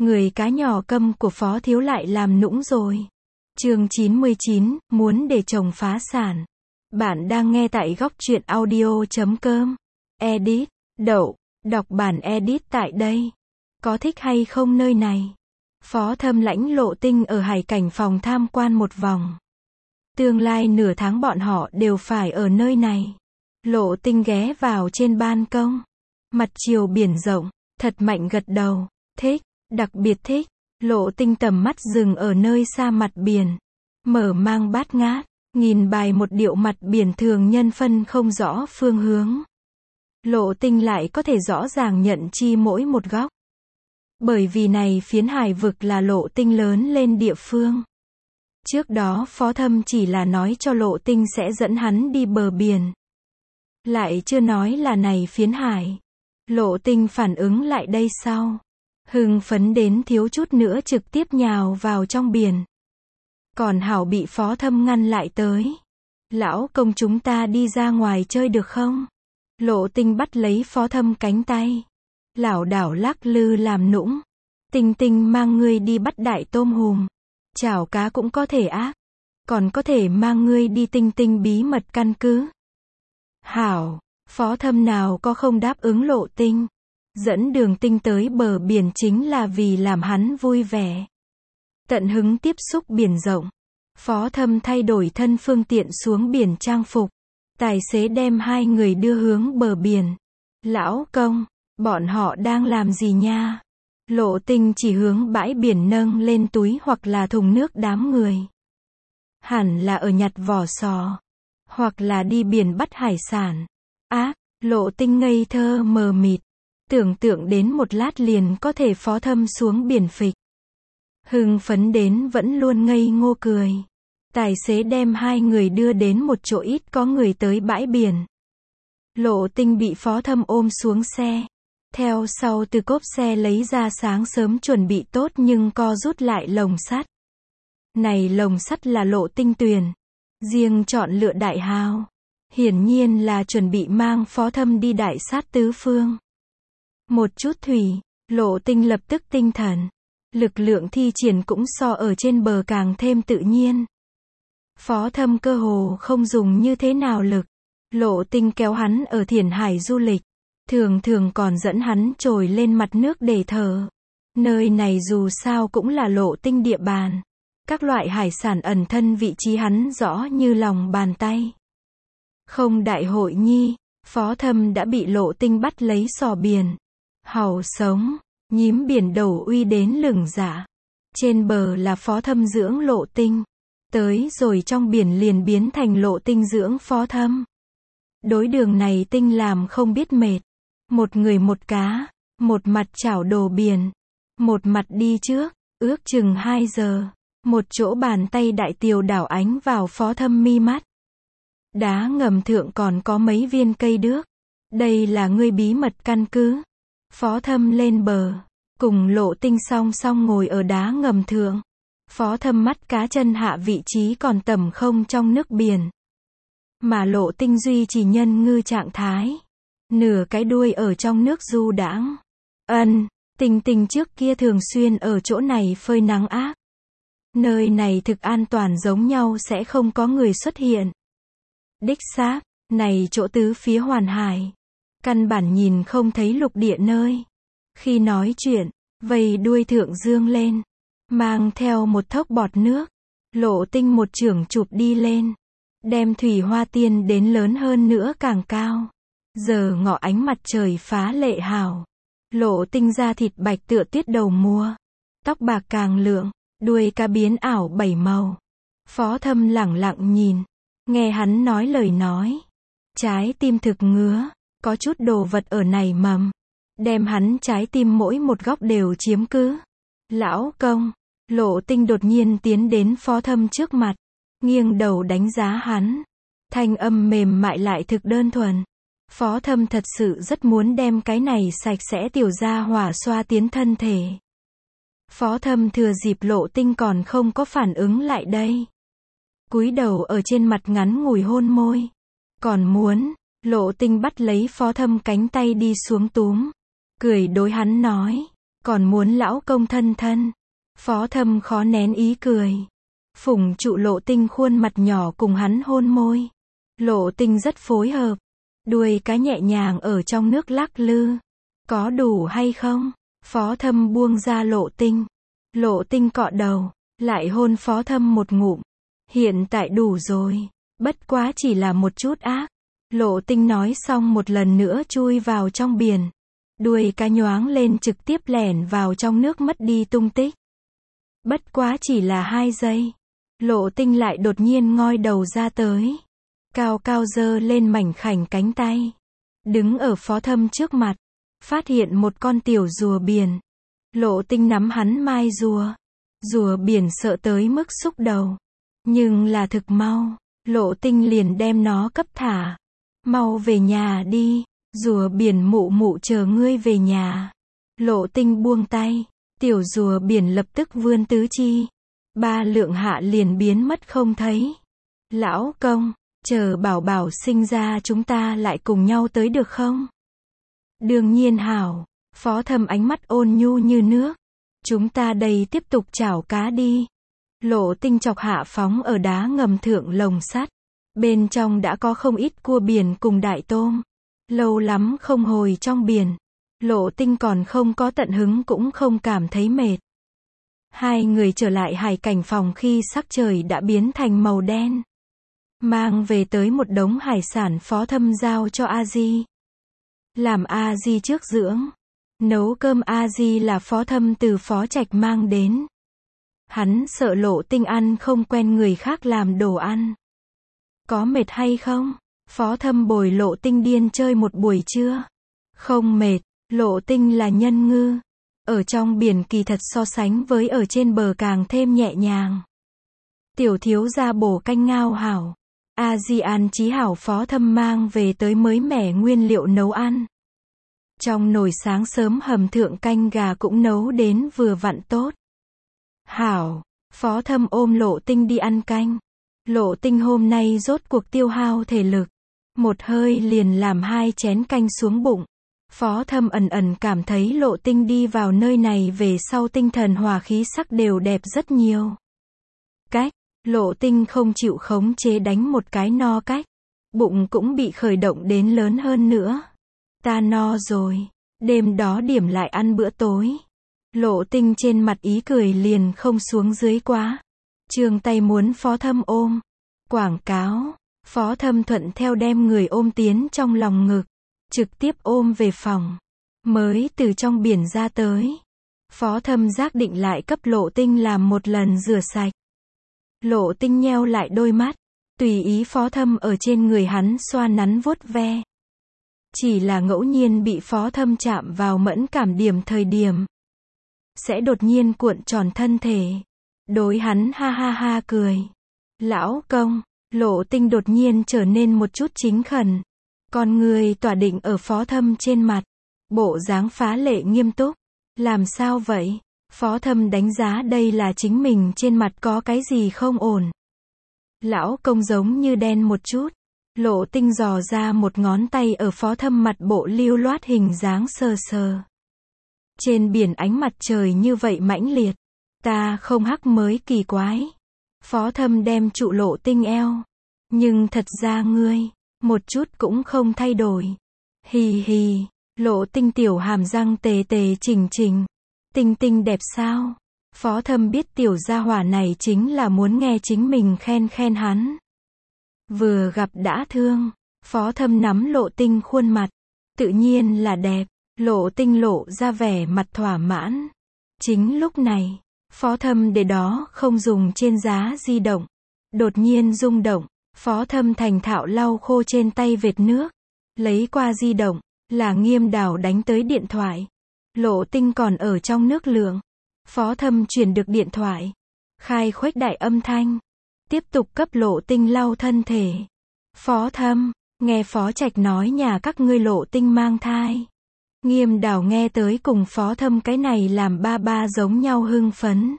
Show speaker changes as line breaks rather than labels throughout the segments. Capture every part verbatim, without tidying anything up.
Người cá nhỏ câm của Phó Thiếu lại làm nũng rồi. Chương chín mươi chín, muốn để chồng phá sản. Bạn đang nghe tại góc truyện audio chấm com. Edit, đậu, đọc bản edit tại đây. Có thích hay không nơi này? Phó Thâm lãnh Lộ Tinh ở Hải Cảnh phòng tham quan một vòng. Tương lai nửa tháng bọn họ đều phải ở nơi này. Lộ Tinh ghé vào trên ban công. Mặt chiều biển rộng, thật mạnh gật đầu. Thích, đặc biệt thích. Lộ Tinh tầm mắt dừng ở nơi xa mặt biển. Mở mang bát ngát, nhìn bài một điệu mặt biển thường nhân phân không rõ phương hướng. Lộ Tinh lại có thể rõ ràng nhận chi mỗi một góc. Bởi vì này phiến hải vực là Lộ Tinh lớn lên địa phương. Trước đó Phó Thâm chỉ là nói cho Lộ Tinh sẽ dẫn hắn đi bờ biển. Lại chưa nói là này phiến hải. Lộ Tinh phản ứng lại đây sau. Hưng phấn đến thiếu chút nữa trực tiếp nhào vào trong biển. Còn hảo bị Phó Thâm ngăn lại tới. Lão công chúng ta đi ra ngoài chơi được không? Lộ Tinh bắt lấy Phó Thâm cánh tay. Lảo đảo lắc lư làm nũng. Tinh Tinh mang ngươi đi bắt đại tôm hùm. Chảo cá cũng có thể ác. Còn có thể mang ngươi đi Tinh Tinh bí mật căn cứ. Hảo, Phó Thâm nào có không đáp ứng Lộ Tinh. Dẫn Đường Tinh tới bờ biển chính là vì làm hắn vui vẻ. Tận hứng tiếp xúc biển rộng. Phó Thâm thay đổi thân phương tiện xuống biển trang phục. Tài xế đem hai người đưa hướng bờ biển. Lão công, bọn họ đang làm gì nha? Lộ Tinh chỉ hướng bãi biển nâng lên túi hoặc là thùng nước đám người. Hẳn là ở nhặt vỏ sò. Hoặc là đi biển bắt hải sản. Ác, Lộ Tinh ngây thơ mờ mịt. Tưởng tượng đến một lát liền có thể Phó Thâm xuống biển phịch. Hưng phấn đến vẫn luôn ngây ngô cười. Tài xế đem hai người đưa đến một chỗ ít có người tới bãi biển. Lộ Tinh bị Phó Thâm ôm xuống xe. Theo sau từ cốp xe lấy ra sáng sớm chuẩn bị tốt nhưng co rút lại lồng sắt. Này lồng sắt là Lộ Tinh tuyển. Riêng chọn lựa đại hào. Hiển nhiên là chuẩn bị mang Phó Thâm đi đại sát tứ phương. Một chút thủy, Lộ Tinh lập tức tinh thần. Lực lượng thi triển cũng so ở trên bờ càng thêm tự nhiên. Phó Thâm cơ hồ không dùng như thế nào lực. Lộ Tinh kéo hắn ở Thiển Hải du lịch. Thường thường còn dẫn hắn trồi lên mặt nước để thở. Nơi này dù sao cũng là Lộ Tinh địa bàn. Các loại hải sản ẩn thân vị trí hắn rõ như lòng bàn tay. Không đại hội nhi, Phó Thâm đã bị Lộ Tinh bắt lấy sò biển. Hàu sống, nhím biển đầu uy đến lửng dạ. Trên bờ là Phó Thâm dưỡng Lộ Tinh. Tới rồi trong biển liền biến thành Lộ Tinh dưỡng Phó Thâm. Đối đường này Tinh làm không biết mệt. Một người một cá, một mặt chảo đồ biển. Một mặt đi trước, ước chừng hai giờ. Một chỗ bàn tay đại tiều đảo ánh vào Phó Thâm mi mắt. Đá ngầm thượng còn có mấy viên cây đước. Đây là ngươi bí mật căn cứ. Phó Thâm lên bờ, cùng Lộ Tinh song song ngồi ở đá ngầm thượng. Phó Thâm mắt cá chân hạ vị trí còn tầm không trong nước biển. Mà Lộ Tinh duy trì nhân ngư trạng thái. Nửa cái đuôi ở trong nước du đãng. Ân, Tinh Tinh trước kia thường xuyên ở chỗ này phơi nắng ác. Nơi này thực an toàn giống nhau sẽ không có người xuất hiện. Đích xác, này chỗ tứ phía hoàn hải. Căn bản nhìn không thấy lục địa nơi. Khi nói chuyện, vầy đuôi thượng dương lên. Mang theo một thốc bọt nước. Lộ Tinh một chưởng chụp đi lên. Đem thủy hoa tiên đến lớn hơn nữa càng cao. Giờ ngọ ánh mặt trời phá lệ hào. Lộ Tinh da thịt bạch tựa tuyết đầu mùa. Tóc bạc càng lượng, đuôi cá biến ảo bảy màu. Phó Thâm lẳng lặng nhìn. Nghe hắn nói lời nói. Trái tim thực ngứa. Có chút đồ vật ở này mầm. Đem hắn trái tim mỗi một góc đều chiếm cứ. Lão công. Lộ Tinh đột nhiên tiến đến Phó Thâm trước mặt. Nghiêng đầu đánh giá hắn. Thanh âm mềm mại lại thực đơn thuần. Phó Thâm thật sự rất muốn đem cái này sạch sẽ tiểu gia hỏa xoa tiến thân thể. Phó Thâm thừa dịp Lộ Tinh còn không có phản ứng lại đây. Cúi đầu ở trên mặt ngắn ngủi hôn môi. Còn muốn, Lộ Tinh bắt lấy Phó Thâm cánh tay đi xuống túm. Cười đối hắn nói. Còn muốn lão công thân thân. Phó Thâm khó nén ý cười. Phùng trụ Lộ Tinh khuôn mặt nhỏ cùng hắn hôn môi. Lộ Tinh rất phối hợp. Đuôi cá nhẹ nhàng ở trong nước lắc lư. Có đủ hay không? Phó Thâm buông ra Lộ Tinh. Lộ Tinh cọ đầu, lại hôn Phó Thâm một ngụm. Hiện tại đủ rồi. Bất quá chỉ là một chút ác. Lộ Tinh nói xong một lần nữa chui vào trong biển. Đuôi cá nhoáng lên trực tiếp lẻn vào trong nước mất đi tung tích. Bất quá chỉ là hai giây. Lộ Tinh lại đột nhiên ngoi đầu ra tới. Cao cao giơ lên mảnh khảnh cánh tay. Đứng ở Phó Thâm trước mặt. Phát hiện một con tiểu rùa biển. Lộ Tinh nắm hắn mai rùa. Rùa biển sợ tới mức xúc đầu. Nhưng là thực mau. Lộ Tinh liền đem nó cấp thả. Mau về nhà đi. Rùa biển mụ mụ chờ ngươi về nhà. Lộ Tinh buông tay. Tiểu rùa biển lập tức vươn tứ chi. Ba lượng hạ liền biến mất không thấy. Lão công, chờ bảo bảo sinh ra chúng ta lại cùng nhau tới được không? Đương nhiên hảo. Phó Thâm ánh mắt ôn nhu như nước. Chúng ta đây tiếp tục chảo cá đi. Lộ Tinh chọc hạ phóng ở đá ngầm thượng lồng sắt. Bên trong đã có không ít cua biển cùng đại tôm. Lâu lắm không hồi trong biển. Lộ Tinh còn không có tận hứng cũng không cảm thấy mệt. Hai người trở lại hải cảnh phòng khi sắc trời đã biến thành màu đen. Mang về tới một đống hải sản Phó Thâm giao cho A Di. Làm A Di trước dưỡng. Nấu cơm A Di là Phó Thâm từ Phó Trạch mang đến. Hắn sợ Lộ Tinh ăn không quen người khác làm đồ ăn. Có mệt hay không? Phó Thâm bồi Lộ Tinh điên chơi một buổi trưa. Không mệt, Lộ Tinh là nhân ngư. Ở trong biển kỳ thật so sánh với ở trên bờ càng thêm nhẹ nhàng. Tiểu thiếu gia bổ canh ngao hảo. A Di an trí hảo Phó Thâm mang về tới mới mẻ nguyên liệu nấu ăn. Trong nồi sáng sớm hầm thượng canh gà cũng nấu đến vừa vặn tốt. Hảo, Phó Thâm ôm Lộ Tinh đi ăn canh. Lộ Tinh hôm nay rốt cuộc tiêu hao thể lực. Một hơi liền làm hai chén canh xuống bụng. Phó Thâm ẩn ẩn cảm thấy Lộ Tinh đi vào nơi này về sau tinh thần hòa khí sắc đều đẹp rất nhiều. Cách, Lộ Tinh không chịu khống chế đánh một cái no cách. Bụng cũng bị khởi động đến lớn hơn nữa. Ta no rồi, đêm đó điểm lại ăn bữa tối. Lộ Tinh trên mặt ý cười liền không xuống dưới quá. Trường tay muốn Phó Thâm ôm. Quảng cáo, Phó Thâm thuận theo đem người ôm tiến trong lòng ngực. Trực tiếp ôm về phòng. Mới từ trong biển ra tới. Phó Thâm giác định lại cấp Lộ Tinh làm một lần rửa sạch. Lộ Tinh nheo lại đôi mắt. Tùy ý Phó Thâm ở trên người hắn xoa nắn vuốt ve. Chỉ là ngẫu nhiên bị Phó Thâm chạm vào mẫn cảm điểm thời điểm. Sẽ đột nhiên cuộn tròn thân thể. Đối hắn ha ha ha cười. Lão công, Lộ Tinh đột nhiên trở nên một chút chính khẩn. Con người tỏa định ở Phó Thâm trên mặt. Bộ dáng phá lệ nghiêm túc. Làm sao vậy? Phó Thâm đánh giá đây là chính mình trên mặt có cái gì không ổn. Lão công giống như đen một chút. Lộ Tinh dò ra một ngón tay ở Phó Thâm mặt bộ lưu loát hình dáng sờ sờ. Trên biển ánh mặt trời như vậy mãnh liệt. Ta không hắc mới kỳ quái. Phó Thâm đem trụ Lộ Tinh eo. Nhưng thật ra ngươi, một chút cũng không thay đổi. Hì hì, Lộ Tinh tiểu hàm răng tề tề chỉnh chỉnh. Tinh Tinh đẹp sao? Phó Thâm biết tiểu gia hỏa này chính là muốn nghe chính mình khen khen hắn. Vừa gặp đã thương. Phó Thâm nắm Lộ Tinh khuôn mặt. Tự nhiên là đẹp. Lộ Tinh lộ ra vẻ mặt thỏa mãn. Chính lúc này, Phó Thâm để đó không dùng trên giá di động. Đột nhiên rung động. Phó Thâm thành thạo lau khô trên tay vệt nước. Lấy qua di động. Là Nghiêm Đào đánh tới điện thoại. Lộ Tinh còn ở trong nước lượng. Phó Thâm chuyển được điện thoại. Khai khuếch đại âm thanh. Tiếp tục cấp Lộ Tinh lau thân thể. Phó Thâm, nghe Phó Trạch nói nhà các ngươi Lộ Tinh mang thai. Nghiêm Đào nghe tới cùng Phó Thâm cái này làm ba ba giống nhau hưng phấn.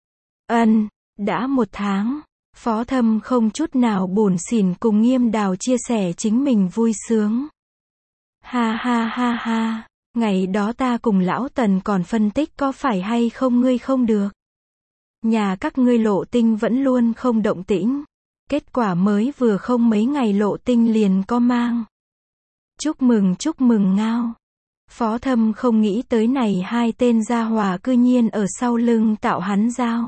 Ân, đã một tháng. Phó Thâm không chút nào buồn xỉn cùng Nghiêm Đào chia sẻ chính mình vui sướng. Ha ha ha ha. Ngày đó ta cùng lão Tần còn phân tích có phải hay không ngươi không được. Nhà các ngươi Lộ Tinh vẫn luôn không động tĩnh. Kết quả mới vừa không mấy ngày Lộ Tinh liền có mang. Chúc mừng chúc mừng ngao. Phó Thâm không nghĩ tới này hai tên gia hỏa cư nhiên ở sau lưng tạo hắn giao.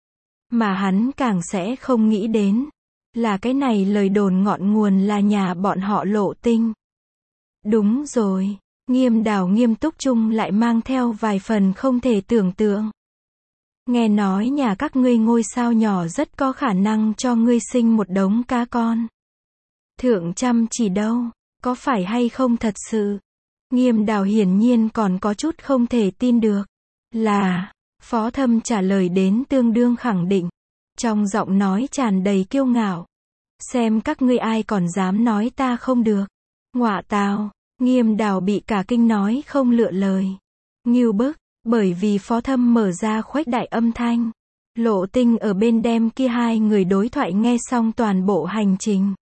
Mà hắn càng sẽ không nghĩ đến, là cái này lời đồn ngọn nguồn là nhà bọn họ Lộ Tinh. Đúng rồi, Nghiêm Đào nghiêm túc chung lại mang theo vài phần không thể tưởng tượng. Nghe nói nhà các ngươi ngôi sao nhỏ rất có khả năng cho ngươi sinh một đống cá con. Thượng chăm chỉ đâu, có phải hay không thật sự? Nghiêm Đào hiển nhiên còn có chút không thể tin được. Là, Phó Thâm trả lời đến tương đương khẳng định. Trong giọng nói tràn đầy kiêu ngạo. Xem các ngươi ai còn dám nói ta không được. Ngọa tào, Nghiêm Đào bị cả kinh nói không lựa lời. Ngưu bức, bởi vì Phó Thâm mở ra khuếch đại âm thanh. Lộ Tinh ở bên đem kia hai người đối thoại nghe xong toàn bộ hành trình.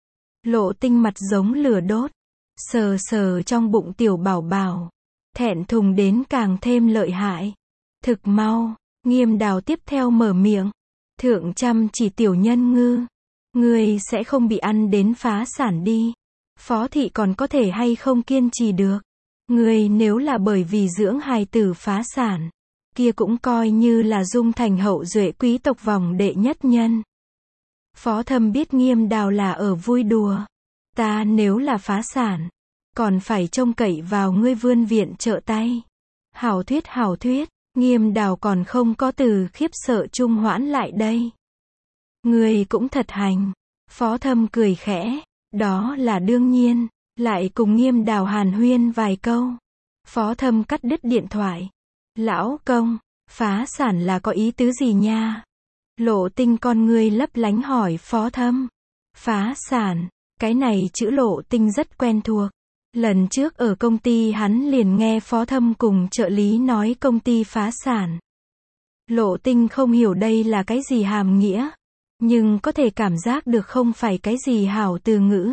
Lộ Tinh mặt giống lửa đốt. Sờ sờ trong bụng tiểu bảo bảo. Thẹn thùng đến càng thêm lợi hại. Thực mau, Nghiêm Đào tiếp theo mở miệng. Thượng chăm chỉ tiểu nhân ngư. Ngươi sẽ không bị ăn đến phá sản đi. Phó thị còn có thể hay không kiên trì được. Ngươi nếu là bởi vì dưỡng hài tử phá sản, kia cũng coi như là dung thành hậu duệ quý tộc vòng đệ nhất nhân. Phó Thâm biết Nghiêm Đào là ở vui đùa. Ta nếu là phá sản, còn phải trông cậy vào ngươi vươn viện trợ tay. Hảo thuyết hảo thuyết, Nghiêm Đào còn không có từ khiếp sợ trung hoãn lại đây. Ngươi cũng thật hành. Phó Thâm cười khẽ. Đó là đương nhiên. Lại cùng Nghiêm Đào hàn huyên vài câu. Phó Thâm cắt đứt điện thoại. Lão công, phá sản là có ý tứ gì nha? Lộ Tinh con ngươi lấp lánh hỏi Phó Thâm. Phá sản, cái này chữ Lộ Tinh rất quen thuộc. Lần trước ở công ty hắn liền nghe Phó Thâm cùng trợ lý nói công ty phá sản. Lộ Tinh không hiểu đây là cái gì hàm nghĩa, nhưng có thể cảm giác được không phải cái gì hảo từ ngữ.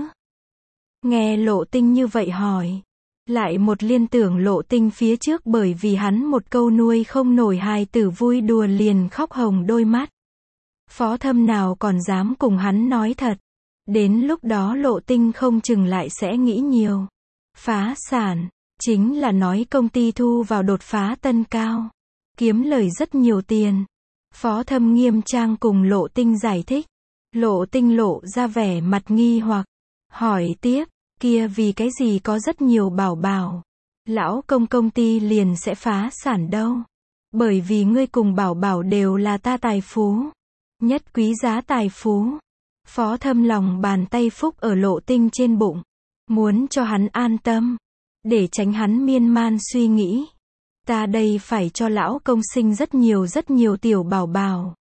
Nghe Lộ Tinh như vậy hỏi, lại một liên tưởng Lộ Tinh phía trước bởi vì hắn một câu nuôi không nổi hài tử vui đùa liền khóc hồng đôi mắt. Phó Thâm nào còn dám cùng hắn nói thật. Đến lúc đó Lộ Tinh không chừng lại sẽ nghĩ nhiều. Phá sản, chính là nói công ty thu vào đột phá tân cao. Kiếm lời rất nhiều tiền. Phó Thâm nghiêm trang cùng Lộ Tinh giải thích. Lộ Tinh lộ ra vẻ mặt nghi hoặc. Hỏi tiếp, kia vì cái gì có rất nhiều bảo bảo. Lão công công ty liền sẽ phá sản đâu. Bởi vì ngươi cùng bảo bảo đều là ta tài phú. Nhất quý giá tài phú. Phó Thâm lòng bàn tay phúc ở Lộ Tinh trên bụng. Muốn cho hắn an tâm. Để tránh hắn miên man suy nghĩ. Ta đây phải cho lão công sinh rất nhiều rất nhiều tiểu bảo bảo.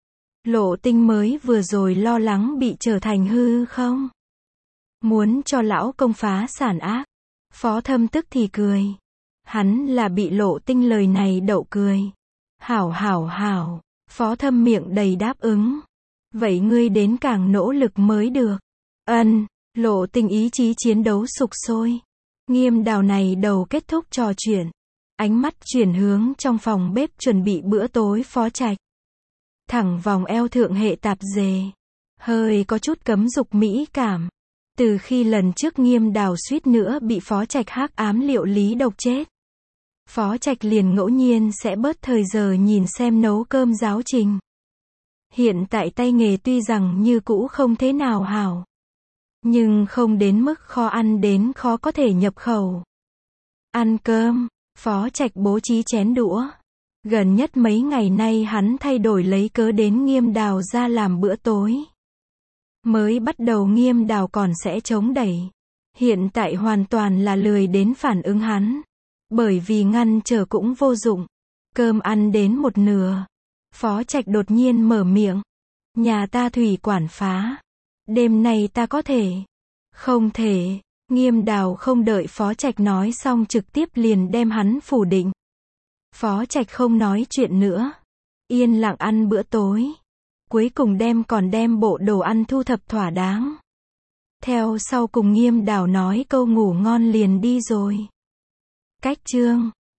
Lộ Tinh mới vừa rồi lo lắng bị trở thành hư không? Muốn cho lão công phá sản ác. Phó Thâm tức thì cười. Hắn là bị Lộ Tinh lời này đậu cười. Hảo hảo hảo. Phó Thâm miệng đầy đáp ứng. Vậy ngươi đến càng nỗ lực mới được. Ân, Lộ Tinh ý chí chiến đấu sục sôi. Nghiêm Đào này đầu kết thúc trò chuyện. Ánh mắt chuyển hướng trong phòng bếp chuẩn bị bữa tối Phó Trạch. Thẳng vòng eo thượng hệ tạp dề. Hơi có chút cấm dục mỹ cảm. Từ khi lần trước Nghiêm Đào suýt nữa bị Phó Trạch hắc ám liệu lý độc chết. Phó Trạch liền ngẫu nhiên sẽ bớt thời giờ nhìn xem nấu cơm giáo trình. Hiện tại tay nghề tuy rằng như cũ không thế nào hảo. Nhưng không đến mức khó ăn đến khó có thể nhập khẩu. Ăn cơm, Phó Trạch bố trí chén đũa. Gần nhất mấy ngày nay hắn thay đổi lấy cớ đến Nghiêm Đào ra làm bữa tối. Mới bắt đầu Nghiêm Đào còn sẽ chống đẩy. Hiện tại hoàn toàn là lười đến phản ứng hắn. Bởi vì ngăn trở cũng vô dụng. Cơm ăn đến một nửa. Phó Trạch đột nhiên mở miệng. Nhà ta thủy quản phá. Đêm nay ta có thể. Không thể. Nghiêm Đào không đợi Phó Trạch nói xong trực tiếp liền đem hắn phủ định. Phó Trạch không nói chuyện nữa. Yên lặng ăn bữa tối. Cuối cùng đem còn đem bộ đồ ăn thu thập thỏa đáng. Theo sau cùng Nghiêm Đào nói câu ngủ ngon liền đi rồi. Cách chương